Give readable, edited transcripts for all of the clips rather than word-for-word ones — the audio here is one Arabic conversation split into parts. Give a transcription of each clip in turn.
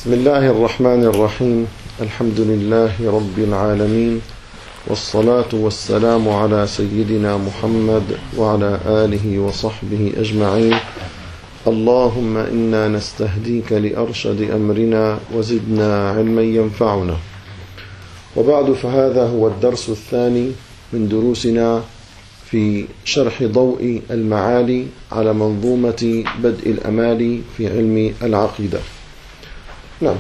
بسم الله الرحمن الرحيم. الحمد لله رب العالمين، والصلاة والسلام على سيدنا محمد وعلى آله وصحبه أجمعين. اللهم إنا نستهديك لأرشد أمرنا وزدنا علما ينفعنا. وبعد، فهذا هو الدرس الثاني من دروسنا في شرح ضوء المعالي على منظومة بدء الأمال في علم العقيدة. نعم.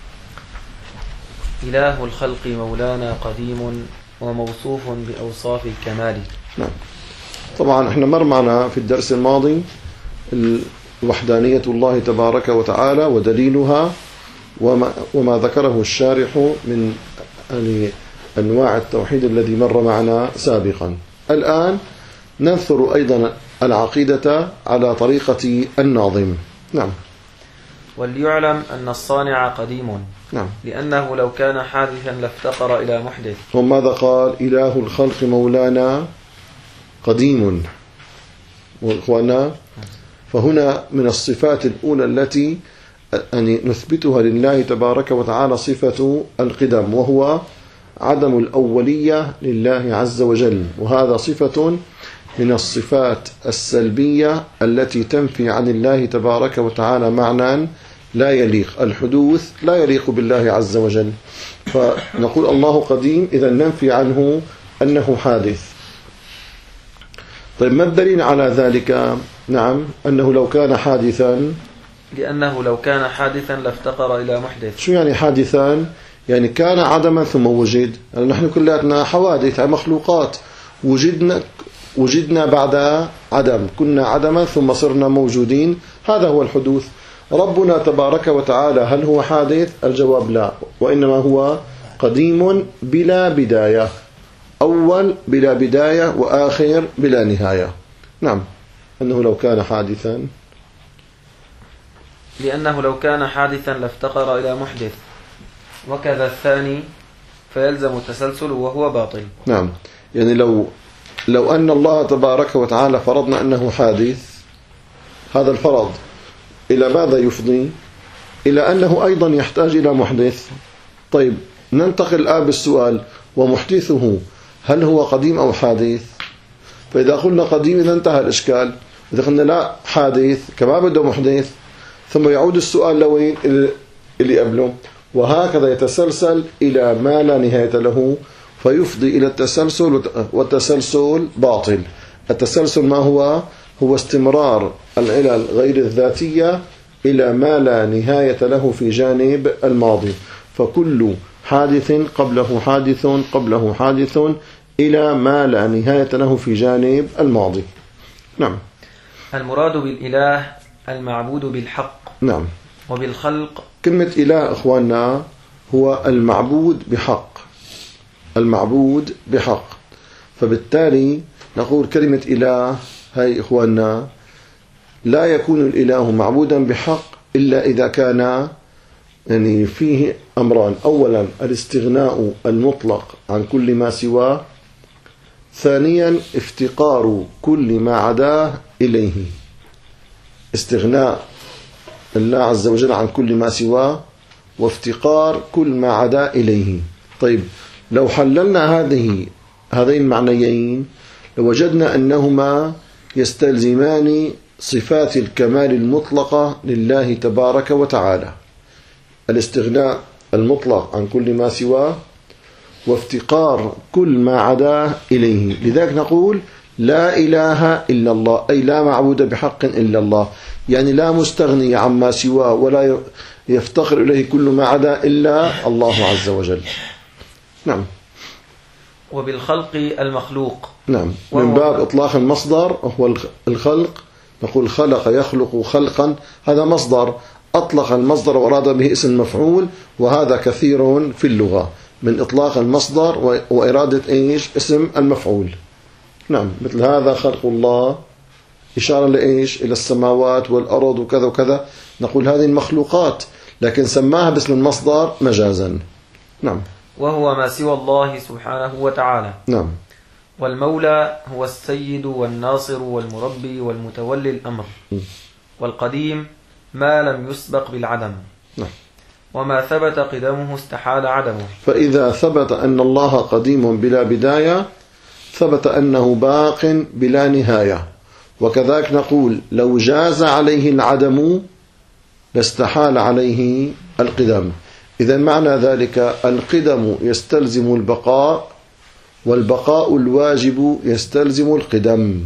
إله الخلق مولانا قديم وموصوف بأوصاف الكمال. نعم. طبعا احنا مر معنا في الدرس الماضي وحدانية الله تبارك وتعالى ودليلها وما ذكره الشارح من أنواع التوحيد الذي مر معنا سابقا. الآن ننثر أيضا العقيدة على طريقة الناظم. نعم. وليعلم أن الصانع قديم، نعم، لأنه لو كان حادثا لافتقر إلى محدث. وماذا قال؟ إله الخلق مولانا قديم. وإخوانا، فهنا من الصفات الأولى التي نثبتها لله تبارك وتعالى صفة القدم، وهو عدم الأولية لله عز وجل، وهذا صفة من الصفات السلبية التي تنفي عن الله تبارك وتعالى معنى لا يليق. الحدوث لا يليق بالله عز وجل، فنقول الله قديم، إذا ننفي عنه أنه حادث. طيب، ما الدليل على ذلك؟ نعم، أنه لو كان حادثا، لأنه لو كان حادثا لافتقر إلى محدث. شو يعني حادثا؟ يعني كان عدما ثم وجد. يعني نحن كلاتنا حوادث، مخلوقات، وجدنا بعد عدم، كنا عدما ثم صرنا موجودين، هذا هو الحدوث. ربنا تبارك وتعالى هل هو حادث؟ الجواب لا، وإنما هو قديم بلا بداية، أول بلا بداية وآخر بلا نهاية. نعم، أنه لو كان حادثا، لأنه لو كان حادثا لافتقر إلى محدث، وكذا الثاني فيلزم التسلسل وهو باطل. نعم، يعني لو أن الله تبارك وتعالى فرضنا أنه حادث، هذا الفرض إلى ماذا يفضي؟ إلى أنه أيضا يحتاج إلى محدث. طيب، ننتقل الآن بالسؤال، ومحدثه هل هو قديم أو حادث؟ فإذا قلنا قديم إذا انتهى الإشكال. إذا قلنا لا حادث كما بده محدث، ثم يعود السؤال لوين؟ اللي قبله، وهكذا يتسلسل إلى ما لا نهاية له، فيفضي إلى التسلسل، والتسلسل باطل. التسلسل ما هو؟ هو استمرار العلل غير الذاتية إلى ما لا نهاية له في جانب الماضي، فكل حادث قبله حادث قبله حادث إلى ما لا نهاية له في جانب الماضي. نعم. المراد بالإله المعبود بالحق. نعم. وبالخلق، كلمة إله إخواننا هو المعبود بحق، المعبود بحق. فبالتالي نقول كلمة إله هاي إخواننا لا يكون الإله معبودا بحق إلا إذا كان يعني فيه أمران: أولا الاستغناء المطلق عن كل ما سواه، ثانيا افتقار كل ما عداه إليه. استغناء الله عز وجل عن كل ما سواه، وافتقار كل ما عدا إليه. طيب، لو حللنا هذين المعنيين لوجدنا أنهما يستلزمان صفات الكمال المطلقة لله تبارك وتعالى: الاستغناء المطلق عن كل ما سواه، وافتقار كل ما عداه إليه. لذلك نقول لا إله إلا الله، أي لا معبود بحق إلا الله، يعني لا مستغني عما سواه ولا يفتقر إليه كل ما عدا إلا الله عز وجل. نعم. وبالخلق المخلوق. نعم، من باب إطلاق المصدر هو الخلق. نقول خلق يخلق خلقا، هذا مصدر، أطلق المصدر وأراد به اسم مفعول، وهذا كثير في اللغة من إطلاق المصدر وإرادة إيش؟ اسم المفعول. نعم، مثل هذا خلق الله، إشارة لإيش؟ إلى السماوات والأرض وكذا وكذا. نقول هذه المخلوقات، لكن سماها باسم المصدر مجازا. نعم. وهو ما سوى الله سبحانه وتعالى. نعم. والمولى هو السيد والناصر والمربي والمتولي الأمر. والقديم ما لم يسبق بالعدم. نعم. وما ثبت قدمه استحال عدمه. فإذا ثبت أن الله قديم بلا بداية ثبت أنه باق بلا نهاية. وكذلك نقول لو جاز عليه العدم لاستحال عليه القدم. إذا معنى ذلك القدم يستلزم البقاء، والبقاء الواجب يستلزم القدم.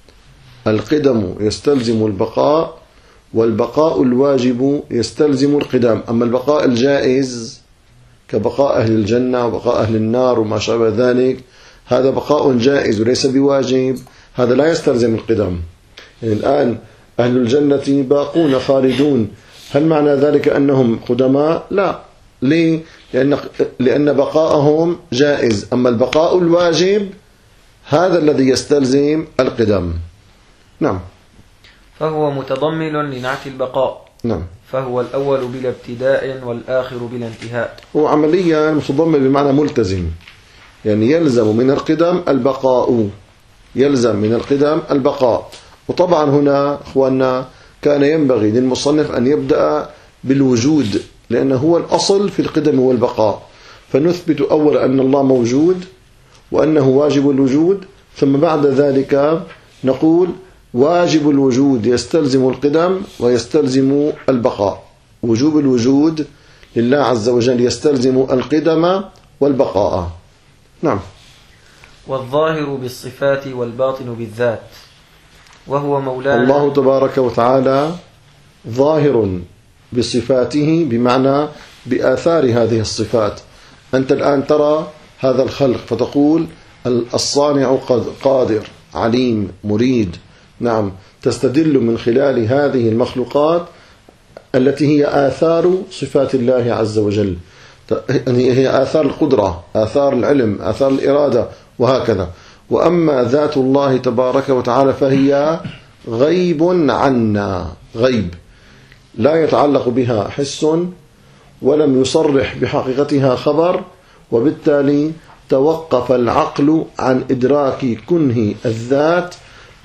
القدم يستلزم البقاء، والبقاء الواجب يستلزم القدم. أما البقاء الجائز كبقاء أهل الجنة وبقاء أهل النار وما شابه ذلك، هذا بقاء جائز وليس بواجب، هذا لا يستلزم القدم. يعني الآن أهل الجنة باقون خالدون، هل معنى ذلك أنهم قدماء؟ لا. ليه؟ لأن بقاءهم جائز. أما البقاء الواجب هذا الذي يستلزم القدم. نعم. فهو متضمن لنعت البقاء. نعم. فهو الأول بلا ابتداء والآخر بلا انتهاء. هو عمليا متضمن بمعنى ملتزم، يعني يلزم من القدم البقاء، يلزم من القدم البقاء. وطبعا هنا أخواننا كان ينبغي للمصنف أن يبدأ بالوجود، لأنه هو الأصل في القدم والبقاء. فنثبت أولا أن الله موجود وأنه واجب الوجود، ثم بعد ذلك نقول واجب الوجود يستلزم القدم ويستلزم البقاء. وجوب الوجود لله عز وجل يستلزم القدم والبقاء. نعم. والظاهر بالصفات والباطن بالذات، وهو مولانا. الله تبارك وتعالى ظاهر بصفاته بمعنى بآثار هذه الصفات. أنت الآن ترى هذا الخلق فتقول الصانع قادر عليم مريد. نعم، تستدل من خلال هذه المخلوقات التي هي آثار صفات الله عز وجل، هي آثار القدرة، آثار العلم، آثار الإرادة، وهكذا. وأما ذات الله تبارك وتعالى فهي غيب عنا، غيب لا يتعلق بها حس ولم يصرح بحقيقتها خبر، وبالتالي توقف العقل عن إدراك كنه الذات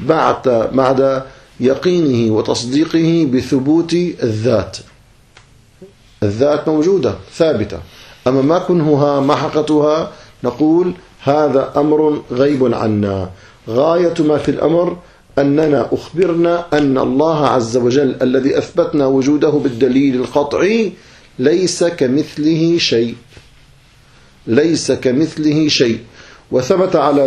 بعد يقينه وتصديقه بثبوت الذات. الذات موجودة ثابتة، أما ما كنهها ما حقيقتها نقول هذا أمر غيب عنا. غاية ما في الأمر أننا أخبرنا أن الله عز وجل الذي أثبتنا وجوده بالدليل القطعي ليس كمثله شيء، ليس كمثله شيء. وثبت على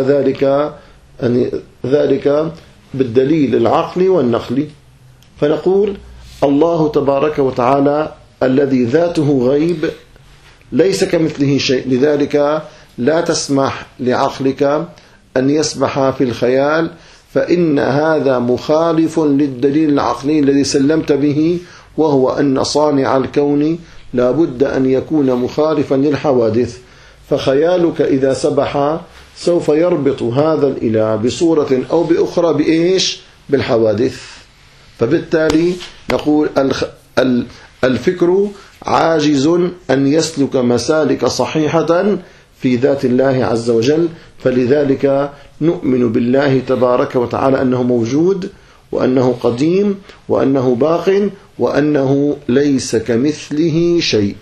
ذلك بالدليل العقلي والنقلي. فنقول الله تبارك وتعالى الذي ذاته غيب ليس كمثله شيء، لذلك لا تسمح لعقلك أن يسبح في الخيال، فإن هذا مخالف للدليل العقلي الذي سلمت به، وهو أن صانع الكون لا بد أن يكون مخالفا للحوادث. فخيالك إذا سبح سوف يربط هذا الإله بصورة أو بأخرى بإيش؟ بالحوادث. فبالتالي نقول الفكر عاجز أن يسلك مسالك صحيحة في ذات الله عز وجل. فلذلك نؤمن بالله تبارك وتعالى أنه موجود، وأنه قديم، وأنه باق، وأنه ليس كمثله شيء.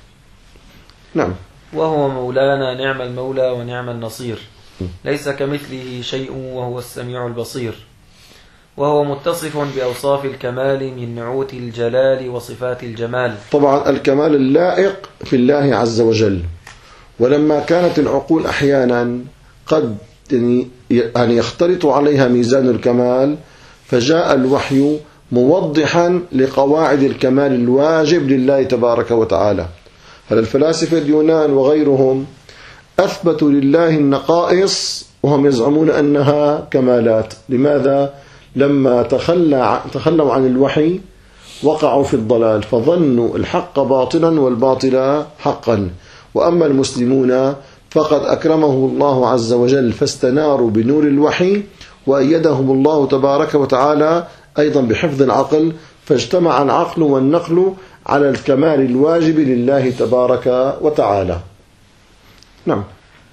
نعم. وهو مولانا نعم المولى ونعم النصير، ليس كمثله شيء وهو السميع البصير. وهو متصف بأوصاف الكمال من نعوت الجلال وصفات الجمال. طبعا الكمال اللائق في الله عز وجل. ولما كانت العقول أحيانا قد يعني يختلط عليها ميزان الكمال، فجاء الوحي موضحا لقواعد الكمال الواجب لله تبارك وتعالى. الفلاسفة اليونان وغيرهم أثبتوا لله النقائص وهم يزعمون أنها كمالات. لماذا؟ لما تخلوا عن الوحي وقعوا في الضلال، فظنوا الحق باطلا والباطل حقا. وأما المسلمون فقد أكرمهم الله عز وجل فاستناروا بنور الوحي، وأيدهم الله تبارك وتعالى أيضا بحفظ العقل، فاجتمع العقل والنقل على الكمال الواجب لله تبارك وتعالى. نعم.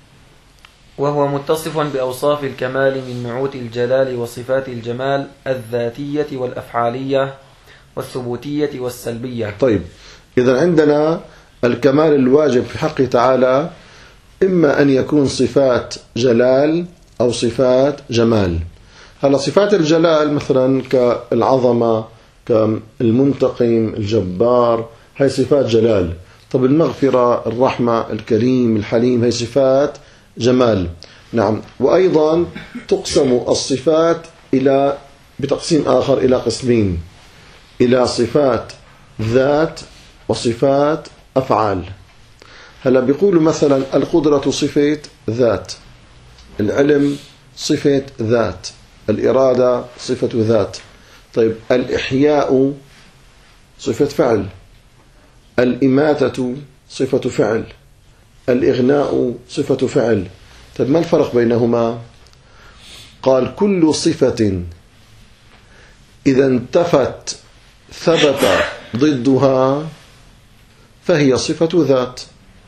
وهو متصف بأوصاف الكمال من نعوت الجلال وصفات الجمال الذاتية والأفعالية والثبوتية والسلبية. طيب، إذا عندنا الكمال الواجب في حقه تعالى إما أن يكون صفات جلال أو صفات جمال. هلا صفات الجلال مثلا كالعظمة، كالمنتقم، الجبار، هي صفات جلال. طب المغفرة، الرحمة، الكريم، الحليم، هي صفات جمال. نعم. وأيضا تقسم الصفات بتقسيم آخر إلى قسمين، إلى صفات ذات وصفات أفعال. هلا بيقولوا مثلا القدرة صفة ذات، العلم صفة ذات، الإرادة صفة ذات. طيب الإحياء صفة فعل، الإماتة صفة فعل، الإغناء صفة فعل. طيب ما الفرق بينهما؟ قال كل صفة إذا انتفت ثبت ضدها فهي صفة ذات،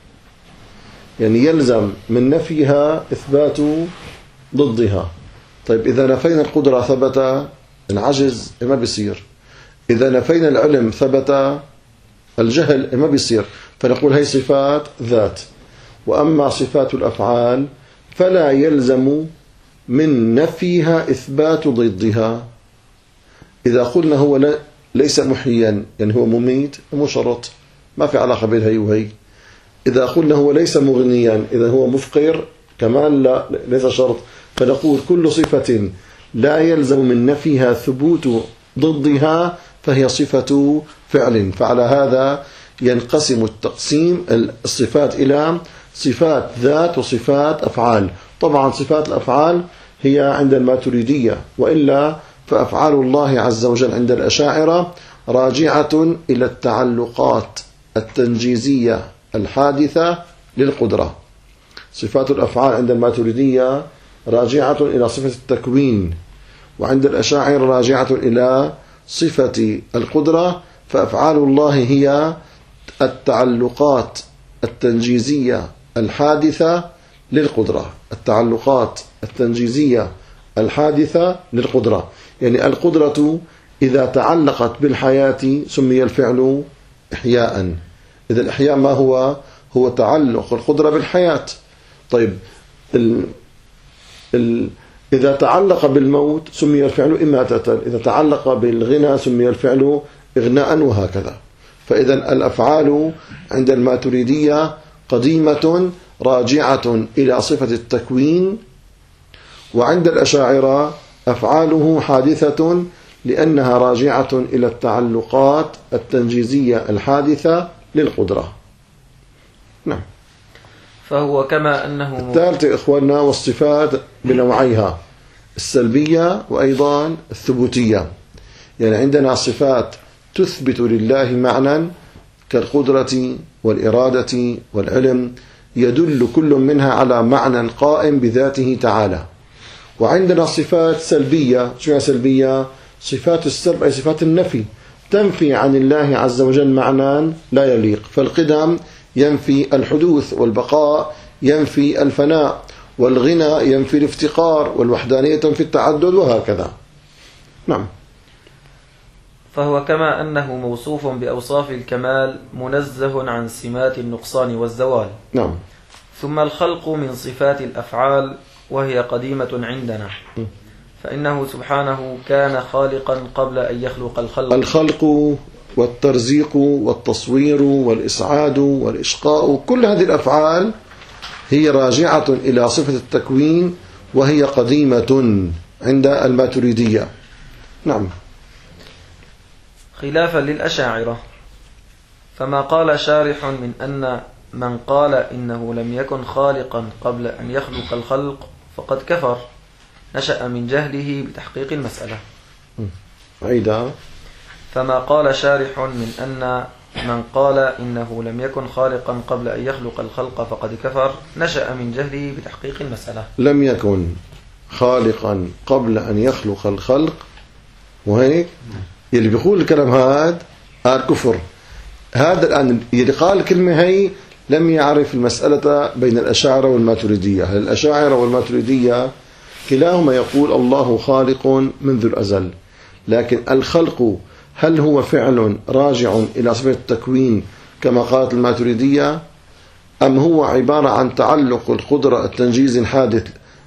يعني يلزم من نفيها إثبات ضدها. طيب إذا نفينا القدرة ثبت العجز، ما بيصير. إذا نفينا العلم ثبت الجهل، ما بيصير. فنقول هي صفات ذات. وأما صفات الأفعال فلا يلزم من نفيها إثبات ضدها. إذا قلنا هو ليس محيا يعني هو مميت، مو شرط، ما في علاقة بين هي وهي. إذا قلنا هو ليس مغنيا، إذا هو مفقر كمان لا، ليس شرط. فنقول كل صفة لا يلزم من نفيها ثبوت ضدها فهي صفة فعل. فعلى هذا ينقسم التقسيم الصفات إلى صفات ذات وصفات أفعال. طبعا صفات الأفعال هي عند الماتريدية، وإلا فأفعال الله عز وجل عند الأشاعرة راجعة إلى التعلقات التنجيزية الحادثة للقدرة. صفات الأفعال عند الماتريدية راجعة إلى صفة التكوين، وعند الأشاعرة راجعة إلى صفة القدرة. فأفعال الله هي التعلقات التنجيزية الحادثة للقدرة، التعلقات التنجيزية الحادثة للقدرة. يعني القدرة إذا تعلقت بالحياة سمي الفعل إحياء. إذا الإحياء ما هو؟ هو تعلق القدرة بالحياة. طيب إذا تعلق بالموت سمي الفعل إماتة، إذا تعلق بالغنى سمي الفعل إغناء، وهكذا. فإذا الأفعال عند الماتريدية قديمة راجعة إلى صفة التكوين، وعند الأشاعرة أفعاله حادثة لأنها راجعة إلى التعلقات التنجيزية الحادثة للقدرة. نعم. فهو كما أنه الثالث إخواننا والصفات بنوعيها، السلبية وأيضا الثبوتية. يعني عندنا صفات تثبت لله معنى كالقدرة والإرادة والعلم، يدل كل منها على معنى قائم بذاته تعالى. وعندنا صفات سلبية. شو هي سلبية؟ صفات السلب أي صفات النفي، تنفي عن الله عز وجل معنى لا يليق. فالقدم ينفي الحدوث، والبقاء ينفي الفناء، والغنى ينفي الافتقار، والوحدانية تنفي التعدد، وهكذا. نعم. فهو كما أنه موصوف بأوصاف الكمال منزه عن سمات النقصان والزوال. نعم. ثم الخلق من صفات الأفعال وهي قديمة عندنا، فإنه سبحانه كان خالقا قبل أن يخلق الخلق. الخلق والترزيق والتصوير والإسعاد والإشقاء، كل هذه الأفعال هي راجعة إلى صفة التكوين، وهي قديمة عند الماتريدية. نعم. خلافا للأشاعرة، فما قال شارح من أن من قال إنه لم يكن خالقا قبل أن يخلق الخلق فقد كفر، نشأ من جهله بتحقيق المسألة. عيدا. فما قال شارح من أن من قال إنه لم يكن خالقا قبل أن يخلق الخلق فقد كفر، نشأ من جهله بتحقيق المسألة. لم يكن خالقا قبل أن يخلق الخلق، وهيك يلي بيقول الكلام هذا كفر. هذا الآن يلي قال الكلمة هي لم يعرف المسألة بين الأشاعرة والماتريدية. الأشاعرة والماتريدية كلاهما يقول الله خالق منذ الأزل، لكن الخلق هل هو فعل راجع إلى صفة التكوين كما قالت الماتريدية، أم هو عبارة عن تعلق القدرة التنجيز الحادث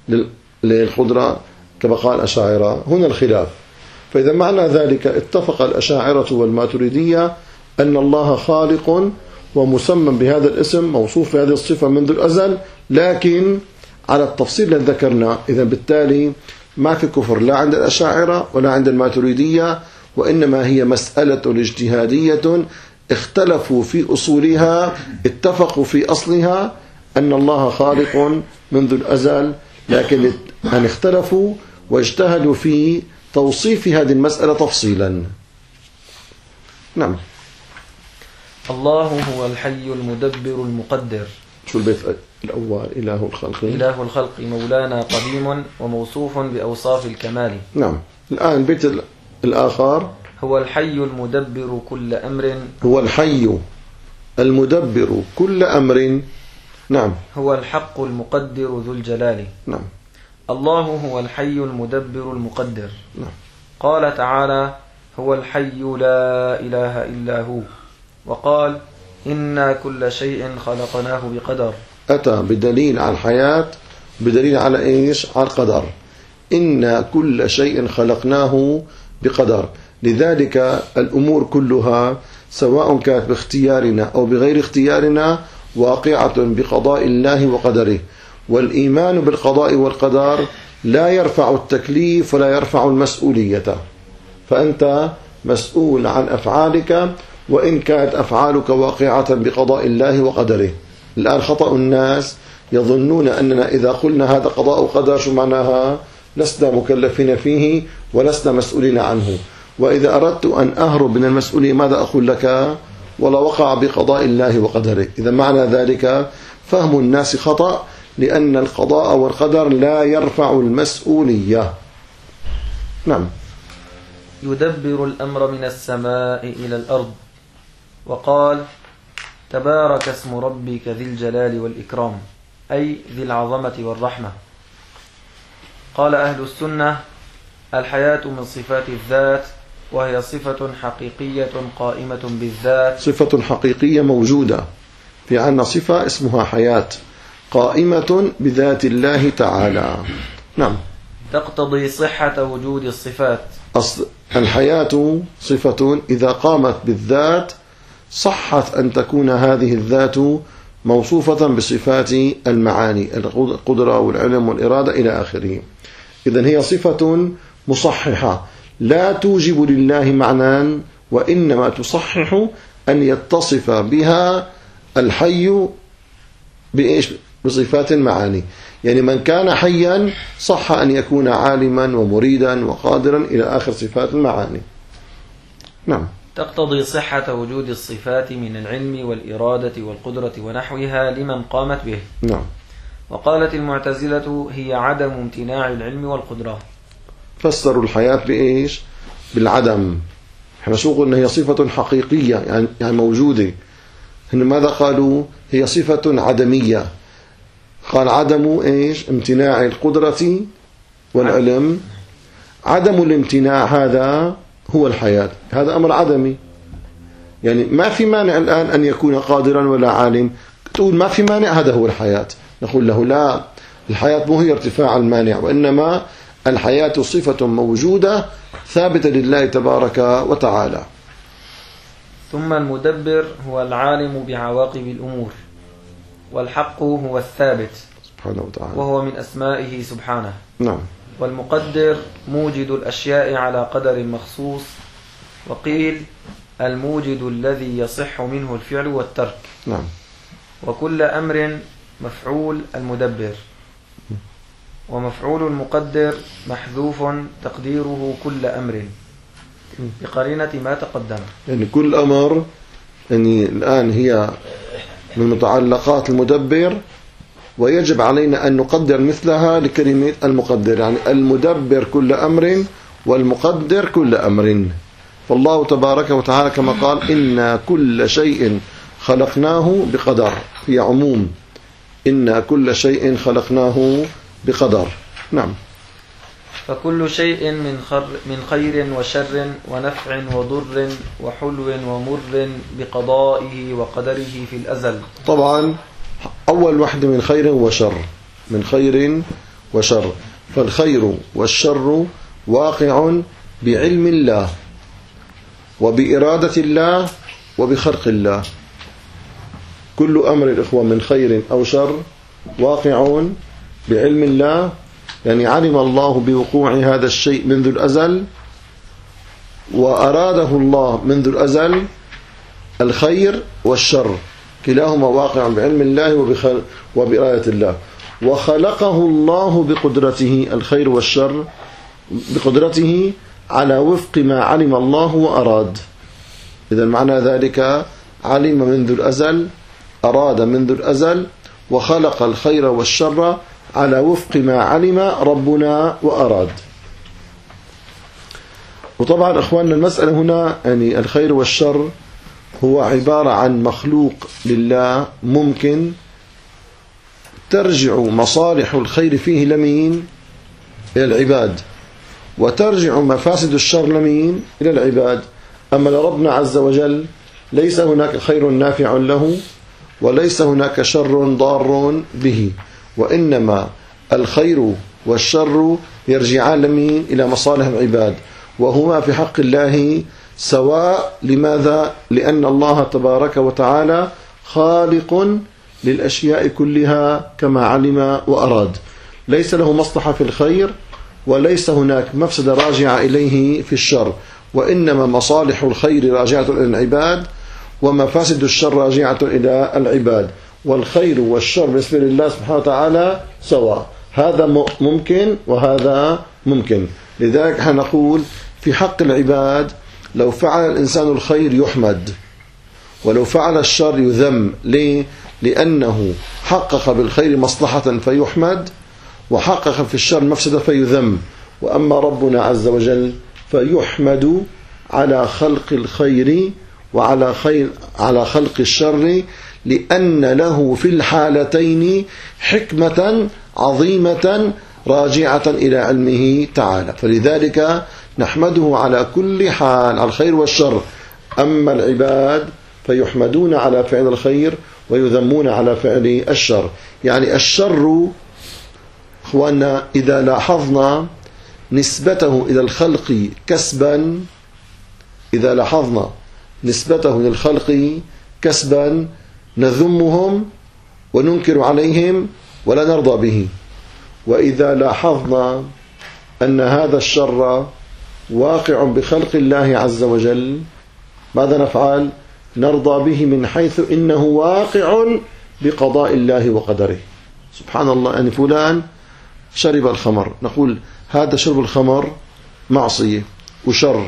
للقدرة كما قال الأشاعرة؟ هنا الخلاف. فإذا معنى ذلك اتفق الأشاعرة والماتريدية أن الله خالق ومسمى بهذا الاسم، موصوف بهذه الصفة منذ الأزل، لكن على التفصيل الذي ذكرنا. إذا بالتالي ما في كفر لا عند الأشاعرة ولا عند الماتريدية، وإنما هي مسألة اجتهادية اختلفوا في أصولها، اتفقوا في أصلها أن الله خالق منذ الأزل، لكن أن اختلفوا واجتهدوا في توصيف هذه المسألة تفصيلا. نعم. الله هو الحي المدبر المقدر. شو البيت الأول؟ إله الخلق. إله الخلق مولانا قديم وموصوف بأوصاف الكمال. نعم. الآن البيت الآخر: هو الحي المدبر كل أمر. هو الحي المدبر كل أمر. نعم. هو الحق المقدر ذو الجلال. نعم. الله هو الحي المدبر المقدر. نعم. قال تعالى: هو الحي لا إله إلا هو. وقال: إنا كل شيء خلقناه بقدر. أتى بدليل على الحياة، بدليل على إيش؟ على القدر. إنا كل شيء خلقناه بقدر. لذلك الأمور كلها سواء كانت باختيارنا أو بغير اختيارنا واقعة بقضاء الله وقدره. والإيمان بالقضاء والقدر لا يرفع التكليف ولا يرفع المسؤولية، فأنت مسؤول عن أفعالك وإن كانت أفعالك واقعة بقضاء الله وقدره. الآن خطأ الناس يظنون أننا إذا قلنا هذا قضاء وقدر شو معناها؟ لسنا مكلفين فيه ولسنا مسؤولين عنه. وإذا أردت أن أهرب من المسؤولية ماذا أقول لك؟ ولا وقع بقضاء الله وقدره. إذا معنى ذلك فهم الناس خطأ، لأن القضاء والقدر لا يرفع المسؤولية. نعم. يدبر الأمر من السماء إلى الأرض. وقال: تبارك اسم ربك ذي الجلال والإكرام، أي ذي العظمة والرحمة. قال أهل السنة: الحياة من صفات الذات، وهي صفة حقيقية قائمة بالذات. صفة حقيقية موجودة، في عنا صفة اسمها حياة قائمة بذات الله تعالى. نعم. تقتضي صحة وجود الصفات. الحياة صفة إذا قامت بالذات صحت أن تكون هذه الذات موصوفة بصفات المعاني، القدرة والعلم والإرادة إلى آخره. إذن هي صفة مصححة لا توجب لله معنى، وإنما تصحح أن يتصف بها الحي بإيش؟ بصفات المعاني. يعني من كان حيا صح أن يكون عالما ومريدا وقادرا إلى آخر صفات المعاني. نعم. تقتضي صحة وجود الصفات من العلم والإرادة والقدرة ونحوها لمن قامت به. نعم. وقالت المعتزلة: هي عدم امتناع العلم والقدرة. فسروا الحياة بإيش؟ بالعدم. احنا شو قلنا؟ هي صفة حقيقية يعني موجودة. هن ماذا قالوا؟ هي صفة عدمية. قال عدم إيش؟ امتناع القدرة والعلم. عدم الامتناع هذا هو الحياة، هذا أمر عدمي. يعني ما في مانع الآن أن يكون قادرا ولا عالم، تقول ما في مانع، هذا هو الحياة. نقول له لا، الحياة مو هي ارتفاع المانع، وإنما الحياة صفة موجودة ثابتة لله تبارك وتعالى. ثم المدبر هو العالم بعواقب الأمور، والحق هو الثابت سبحانه وتعالى، وهو من أسمائه سبحانه. نعم. والمقدر موجد الأشياء على قدر مخصوص، وقيل الموجد الذي يصح منه الفعل والترك. نعم. وكل أمر مفعول المدبر، ومفعول المقدر محذوف تقديره كل أمر بقرينة ما تقدم. يعني كل أمر يعني الآن هي من متعلقات المدبر، ويجب علينا أن نقدر مثلها لكلمة المقدر، يعني المدبر كل أمر والمقدر كل أمر. فالله تبارك وتعالى كما قال: إنا كل شيء خلقناه بقدر، في عموم إنا كل شيء خلقناه بقدر. نعم. فكل شيء من خير وشر ونفع وضر وحلو ومر بقضائه وقدره في الأزل. طبعا أول واحدة من خير وشر، من خير وشر، فالخير والشر واقع بعلم الله وبإرادة الله وبخلق الله. كل أمر الإخوة من خير أو شر واقع بعلم الله، يعني علم الله بوقوع هذا الشيء منذ الأزل، وأراده الله منذ الأزل. الخير والشر كلاهما واقع بعلم الله وبإرادة الله، وخلقه الله بقدرته، الخير والشر بقدرته على وفق ما علم الله وأراد. إذا معنى ذلك علم منذ الأزل، أراد منذ الأزل، وخلق الخير والشر على وفق ما علم ربنا وأراد. وطبعا أخواننا المسألة هنا يعني الخير والشر هو عبارة عن مخلوق لله ممكن ترجع مصالح الخير فيه لمين؟ إلى العباد، وترجع مفاسد الشر لمين؟ إلى العباد. أما لربنا عز وجل ليس هناك خير نافع له وليس هناك شر ضار به، وإنما الخير والشر يرجعان لمين؟ إلى مصالح العباد، وهما في حق الله سواء. لماذا؟ لأن الله تبارك وتعالى خالق للأشياء كلها كما علم وأراد، ليس له مصلحة في الخير وليس هناك مفسدة راجعة إليه في الشر، وإنما مصالح الخير راجعة إلى العباد ومفاسد الشر راجعة إلى العباد، والخير والشر بالنسبة لله سبحانه وتعالى سواء. هذا ممكن وهذا ممكن. لذلك نقول في حق العباد لو فعل الإنسان الخير يحمد، ولو فعل الشر يذم. ليه؟ لأنه حقق بالخير مصلحة فيحمد، وحقق في الشر مفسدة فيذم. وأما ربنا عز وجل فيحمد على خلق الخير وعلى على خلق الشر، لأن له في الحالتين حكمة عظيمة راجعة إلى علمه تعالى. فلذلك نحمده على كل حال على الخير والشر. أما العباد فيحمدون على فعل الخير ويذمون على فعل الشر. يعني الشر أخواننا إذا لاحظنا نسبته إلى الخلق كسبا، إذا لاحظنا نسبته للخلق كسبا نذمهم وننكر عليهم ولا نرضى به. وإذا لاحظنا أن هذا الشر واقع بخلق الله عز وجل ماذا نفعل؟ نرضى به من حيث إنه واقع بقضاء الله وقدره. سبحان الله، أن فلان شرب الخمر، نقول هذا شرب الخمر معصية وشر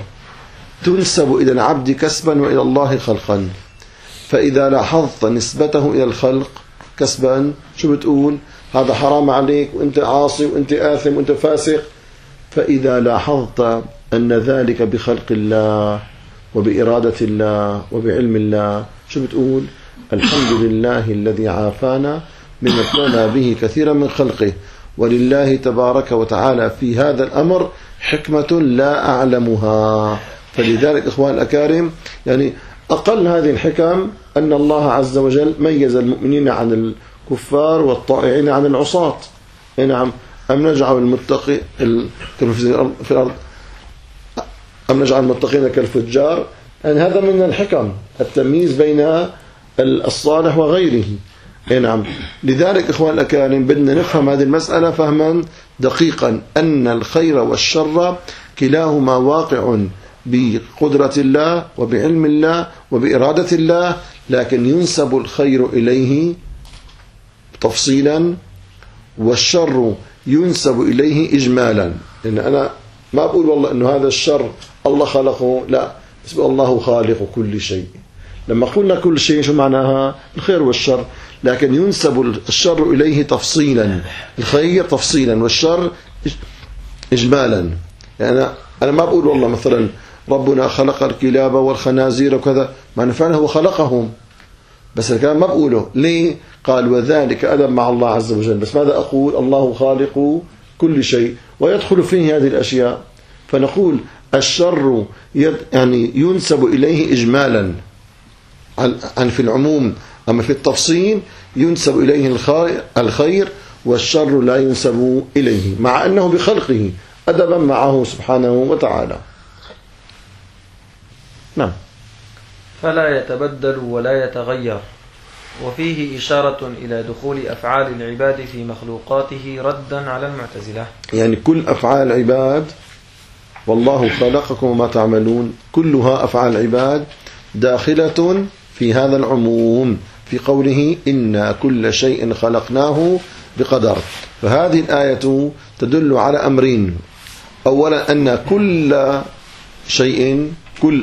تنسب إلى العبد كسبا وإلى الله خلقا. فإذا لاحظت نسبته إلى الخلق كسبا شو بتقول؟ هذا حرام عليك وأنت عاصي وأنت آثم وأنت فاسق. فإذا لاحظت أن ذلك بخلق الله وبإرادة الله وبعلم الله شو بتقول؟ الحمد لله الذي عافانا مما ابتلى به كثيرا من خلقه، ولله تبارك وتعالى في هذا الأمر حكمة لا أعلمها. فلذلك إخوان الأكارم يعني أقل هذه الحكم أن الله عز وجل ميز المؤمنين عن الكفار والطائعين عن العصاة. نعم، أم نجعل المتقين في الأرض أم نجعل المتقين كالفجار. يعني هذا من الحكم التمييز بين الصالح وغيره. نعم، لذلك إخوان الأكارم بدنا نفهم هذه المسألة فهما دقيقا، أن الخير والشر كلاهما واقع بقدرة الله وبعلم الله وبإرادة الله، لكن ينسب الخير إليه تفصيلا والشر ينسب إليه إجمالا. لأن أنا ما أقول والله أنه هذا الشر الله خلقه، لا، بس الله خالق كل شيء. لما قلنا كل شيء شو معناها؟ الخير والشر، لكن ينسب الشر إليه تفصيلا، الخير تفصيلا والشر إجمالا. يعني أنا ما بقول والله مثلا ربنا خلق الكلاب والخنازير وكذا، معنى فعلا هو خلقهم، بس الكلام ما بقوله. ليه؟ قال وذلك أدب مع الله عز وجل. بس ماذا أقول؟ الله خالق كل شيء، ويدخل فيه هذه الأشياء. فنقول الشر يعني ينسب إليه إجمالا عن في العموم، أما في التفصيل ينسب إليه الخير، والشر لا ينسب إليه، مع أنه بخلقه أدبا معه سبحانه وتعالى. نعم. فلا يتبدل ولا يتغير. وفيه إشارة إلى دخول أفعال العباد في مخلوقاته ردا على المعتزلة. يعني كل أفعال العباد، والله خلقكم وما تعملون، كلها أفعال العباد داخلة في هذا العموم في قوله إنا كل شيء خلقناه بقدر. فهذه الآية تدل على أمرين: أولا أن كل شيء، كل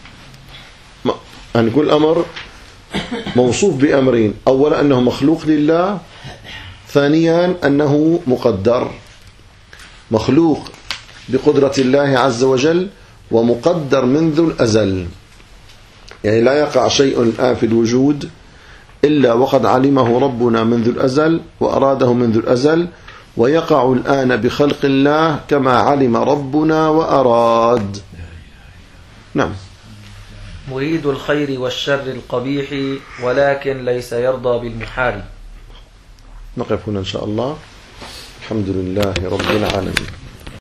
أمر موصوف بأمرين: أولا أنه مخلوق لله، ثانيا أنه مقدر، مخلوق بقدرة الله عز وجل ومقدر منذ الأزل. يعني لا يقع شيء الآن في الوجود إلا وقد علمه ربنا منذ الأزل وأراده منذ الأزل، ويقع الآن بخلق الله كما علم ربنا وأراد. نعم. مريد الخير والشر القبيح ولكن ليس يرضى بالمحال. نقف هنا إن شاء الله. الحمد لله رب العالمين.